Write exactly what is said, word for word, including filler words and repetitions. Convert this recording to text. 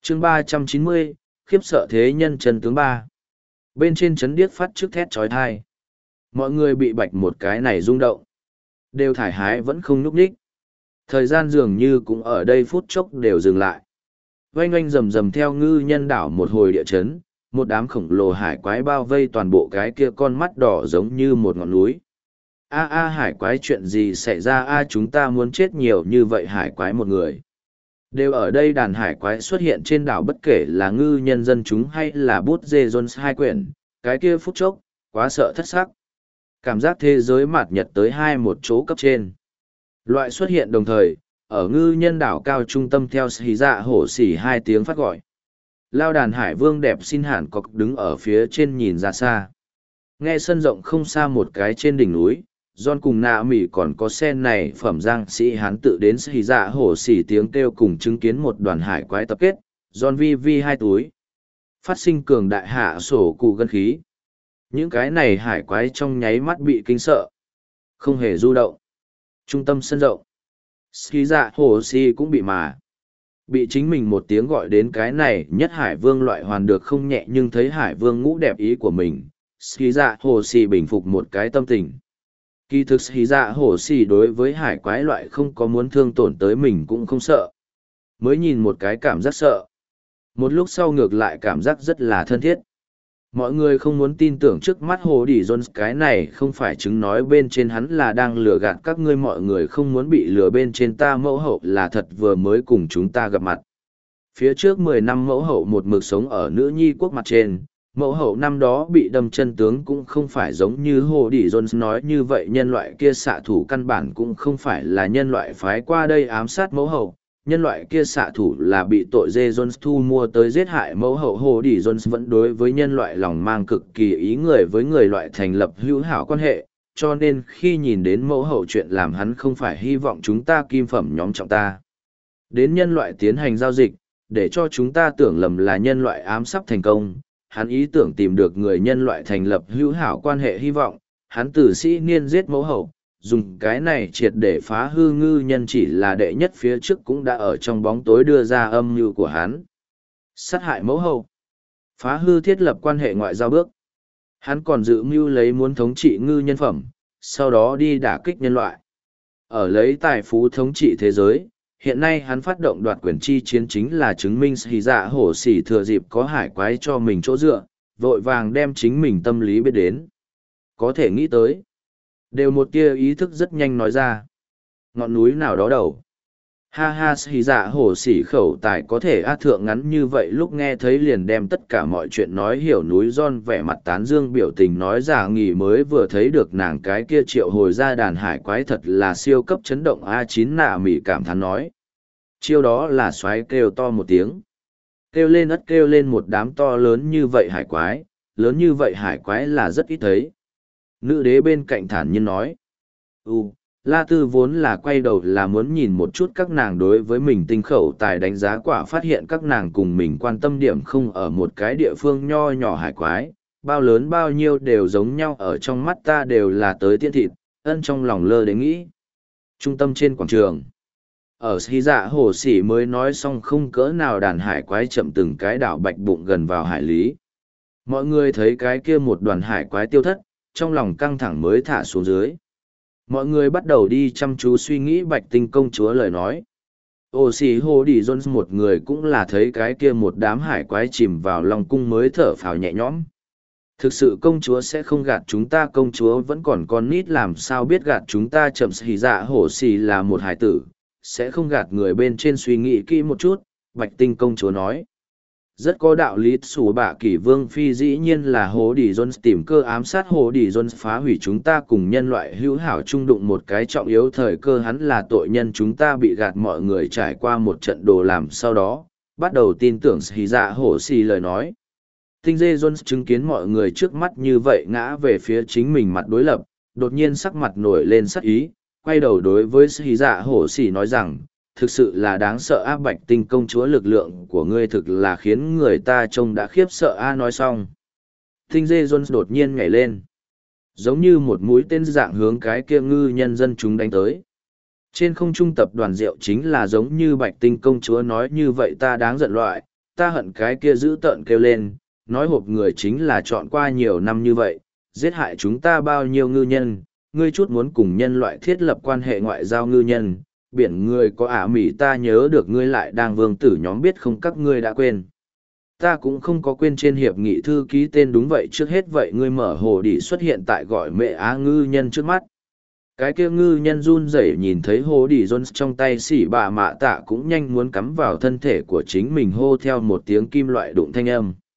chương ba trăm chín mươi, khiếp sợ thế nhân chân tướng ba. Bên trên chấn điếc phát trước thét trói thai. Mọi người bị bạch một cái này rung động. Đều thải hái vẫn không nhúc nhích. Thời gian dường như cũng ở đây phút chốc đều dừng lại. Oanh oanh rầm rầm theo ngư nhân đảo một hồi địa chấn, một đám khổng lồ hải quái bao vây toàn bộ cái kia con mắt đỏ giống như một ngọn núi. A a hải quái chuyện gì xảy ra a chúng ta muốn chết nhiều như vậy hải quái một người. Đều ở đây đàn hải quái xuất hiện trên đảo bất kể là ngư nhân dân chúng hay là bút dê Jones hai quyển, cái kia phút chốc, quá sợ thất sắc. Cảm giác thế giới mạt nhật tới hai một chỗ cấp trên. Loại xuất hiện đồng thời, ở ngư nhân đảo cao trung tâm theo xì dạ hổ xỉ hai tiếng phát gọi. Lao đàn hải vương đẹp xin hẳn cọc đứng ở phía trên nhìn ra xa. Nghe sân rộng không xa một cái trên đỉnh núi, John cùng nạ mỉ còn có sen này phẩm giang sĩ hán tự đến xì dạ hổ xỉ tiếng kêu cùng chứng kiến một đoàn hải quái tập kết, John vi vi hai túi. Phát sinh cường đại hạ sổ cụ gân khí. Những cái này hải quái trong nháy mắt bị kinh sợ. Không hề du động. Trung tâm sân rộng. Xì dạ hổ xỉ cũng bị mà. Bị chính mình một tiếng gọi đến cái này nhất hải vương loại hoàn được không nhẹ nhưng thấy hải vương ngũ đẹp ý của mình. Xì dạ hổ xỉ bình phục một cái tâm tình. Kỳ thực xì dạ hổ xỉ đối với hải quái loại không có muốn thương tổn tới mình cũng không sợ. Mới nhìn một cái cảm giác sợ. Một lúc sau ngược lại cảm giác rất là thân thiết. Mọi người không muốn tin tưởng trước mắt hồ đỉ Jones cái này không phải chứng nói bên trên hắn là đang lừa gạt các ngươi, mọi người không muốn bị lừa bên trên ta mẫu hậu là thật vừa mới cùng chúng ta gặp mặt. Phía trước mười năm mẫu hậu một mực sống ở nữ nhi quốc mặt trên, mẫu hậu năm đó bị đâm chân tướng cũng không phải giống như hồ đỉ Jones nói như vậy, nhân loại kia xạ thủ căn bản cũng không phải là nhân loại phái qua đây ám sát mẫu hậu. Nhân loại kia xạ thủ là bị tội dê Jones thu mua tới giết hại mẫu hậu. Hồ đỉ Jones vẫn đối với nhân loại lòng mang cực kỳ ý người với người loại thành lập hữu hảo quan hệ, cho nên khi nhìn đến mẫu hậu chuyện làm hắn không phải hy vọng chúng ta kim phẩm nhóm trọng ta. Đến nhân loại tiến hành giao dịch, để cho chúng ta tưởng lầm là nhân loại ám sắp thành công, hắn ý tưởng tìm được người nhân loại thành lập hữu hảo quan hệ hy vọng, hắn từ sĩ niên giết mẫu hậu. Dùng cái này triệt để phá hư ngư nhân chỉ là đệ nhất phía trước cũng đã ở trong bóng tối đưa ra âm mưu của hắn. Sát hại mẫu hậu. Phá hư thiết lập quan hệ ngoại giao bước. Hắn còn dự mưu lấy muốn thống trị ngư nhân phẩm, sau đó đi đả kích nhân loại. Ở lấy tài phú thống trị thế giới, hiện nay hắn phát động đoạt quyền chi chiến chính là chứng minh xì dạ hổ xỉ thừa dịp có hải quái cho mình chỗ dựa, vội vàng đem chính mình tâm lý biết đến. Có thể nghĩ tới. Đều một tia ý thức rất nhanh nói ra. Ngọn núi nào đó đầu. Ha ha xì dạ hổ xỉ khẩu tài có thể á thượng ngắn như vậy lúc nghe thấy liền đem tất cả mọi chuyện nói hiểu. Núi Giòn vẻ mặt tán dương biểu tình nói giả nghỉ mới vừa thấy được nàng cái kia triệu hồi ra đàn hải quái thật là siêu cấp chấn động. A chín nạ mỉ cảm thán nói. Chiêu đó là xoáy kêu to một tiếng. Kêu lên ất kêu lên một đám to lớn như vậy hải quái, lớn như vậy hải quái là rất ít thấy. Nữ đế bên cạnh thản nhiên nói. Ừ, La Tư vốn là quay đầu là muốn nhìn một chút các nàng đối với mình tinh khẩu tài đánh giá, quả phát hiện các nàng cùng mình quan tâm điểm không ở một cái địa phương nho nhỏ hải quái, bao lớn bao nhiêu đều giống nhau, ở trong mắt ta đều là tới tiên thịt, ân trong lòng lơ đến nghĩ. Trung tâm trên quảng trường. Ở xí dạ hồ sỉ mới nói xong không cỡ nào đàn hải quái chậm từng cái đảo bạch bụng gần vào hải lý. Mọi người thấy cái kia một đoàn hải quái tiêu thất, trong lòng căng thẳng mới thả xuống dưới. Mọi người bắt đầu đi chăm chú suy nghĩ bạch tinh công chúa lời nói. Ô xì hồ đi Jones một người cũng là thấy cái kia một đám hải quái chìm vào lòng cung mới thở phào nhẹ nhõm. Thực sự công chúa sẽ không gạt chúng ta, công chúa vẫn còn con nít làm sao biết gạt chúng ta. Chậm xì dạ hổ xì là một hải tử, sẽ không gạt người bên trên, suy nghĩ kỹ một chút, bạch tinh công chúa nói. Rất có đạo lý. Sủ bạ kỷ vương phi dĩ nhiên là Hồ Đi Jones tìm cơ ám sát Hồ Đi Jones, phá hủy chúng ta cùng nhân loại hữu hảo chung đụng một cái trọng yếu thời cơ. Hắn là tội nhân, chúng ta bị gạt. Mọi người trải qua một trận đồ làm sau đó bắt đầu tin tưởng xì dạ hổ xì lời nói. Tinh dê Jones chứng kiến mọi người trước mắt như vậy ngã về phía chính mình mặt đối lập, đột nhiên sắc mặt nổi lên sắc ý, quay đầu đối với xì dạ hổ xì nói rằng, thực sự là đáng sợ á, bạch tinh công chúa lực lượng của ngươi thực là khiến người ta trông đã khiếp sợ a. Nói xong, tinh dê Jones đột nhiên nhảy lên, giống như một mũi tên dạng hướng cái kia ngư nhân dân chúng đánh tới. Trên không trung tập đoàn rượu chính là giống như bạch tinh công chúa nói như vậy, ta đáng giận loại, ta hận cái kia giữ tợn kêu lên, nói hộp người chính là chọn qua nhiều năm như vậy, giết hại chúng ta bao nhiêu ngư nhân, ngươi chút muốn cùng nhân loại thiết lập quan hệ ngoại giao ngư nhân, biển người có ả mỉ ta nhớ được ngươi lại đang vương tử nhóm biết không các ngươi đã quên. Ta cũng không có quên trên hiệp nghị thư ký tên đúng vậy trước hết vậy ngươi mở hồ đi xuất hiện tại gọi mẹ á ngư nhân trước mắt. Cái kia ngư nhân run rẩy nhìn thấy hồ đi Jones trong tay xỉ bà mạ tạ cũng nhanh muốn cắm vào thân thể của chính mình hô theo một tiếng kim loại đụng thanh âm.